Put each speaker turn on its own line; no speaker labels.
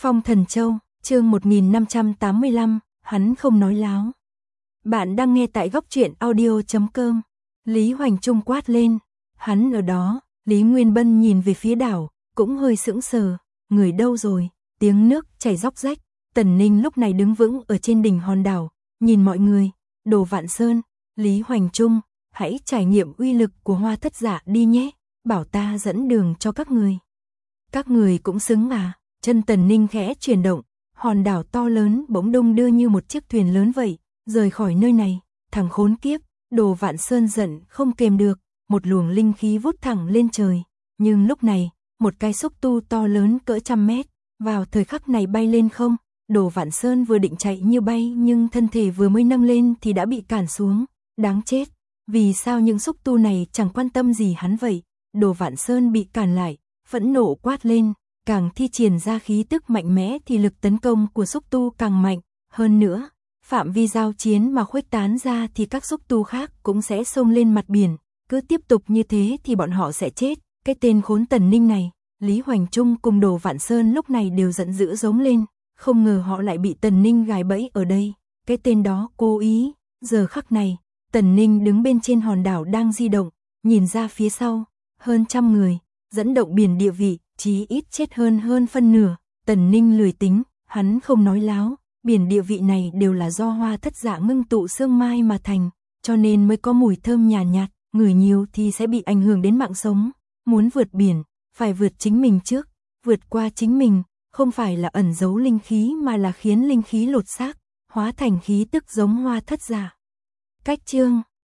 Phong Thần Châu, chương 1585, hắn không nói láo. Bạn đang nghe tại góc truyện audio.com. Lý Hoành Trung quát lên. Hắn ở đó, Lý Nguyên Bân nhìn về phía đảo, cũng hơi sững sờ. Người đâu rồi? Tiếng nước chảy róc rách. Tần Ninh lúc này đứng vững ở trên đỉnh hòn đảo, nhìn mọi người. Đồ Vạn Sơn, Lý Hoành Trung, hãy trải nghiệm uy lực của Hoa Thất Dạ đi nhé. Bảo ta dẫn đường cho các người. Các người cũng xứng à? Chân Tần Ninh khẽ chuyển động, hòn đảo to lớn bỗng đung đưa như một chiếc thuyền lớn vậy, rời khỏi nơi này. Thằng khốn kiếp, Đồ Vạn Sơn giận không kềm được, một luồng linh khí vút thẳng lên trời. Nhưng lúc này, một cái xúc tu to lớn cỡ 100 mét, vào thời khắc này bay lên không. Đồ Vạn Sơn vừa định chạy như bay nhưng thân thể vừa mới nâng lên thì đã bị cản xuống. Đáng chết, vì sao những xúc tu này chẳng quan tâm gì hắn vậy? Đồ Vạn Sơn bị cản lại, phẫn nộ quát lên. Càng thi triển ra khí tức mạnh mẽ thì lực tấn công của xúc tu càng mạnh. Hơn nữa, phạm vi giao chiến mà khuếch tán ra thì các xúc tu khác cũng sẽ xông lên mặt biển. Cứ tiếp tục như thế thì bọn họ sẽ chết. Cái tên khốn Tần Ninh này, Lý Hoành Trung cùng Đồ Vạn Sơn lúc này đều giận dữ giống lên. Không ngờ họ lại bị Tần Ninh gài bẫy ở đây. Cái tên đó cố ý. Giờ khắc này, Tần Ninh đứng bên trên hòn đảo đang di động, nhìn ra phía sau, hơn 100 người, dẫn động biển địa vị. Chí ít chết hơn phân nửa. Tần Ninh lười tính, hắn không nói láo, biển địa vị này đều là do Hoa Thất Dạ ngưng tụ sương mai mà thành, cho nên mới có mùi thơm nhàn nhạt, ngửi nhiều thì sẽ bị ảnh hưởng đến mạng sống. Muốn vượt biển, phải vượt chính mình trước, vượt qua chính mình, không phải là ẩn giấu linh khí mà là khiến linh khí lột xác, hóa thành khí tức giống Hoa Thất Dạ. Cách chương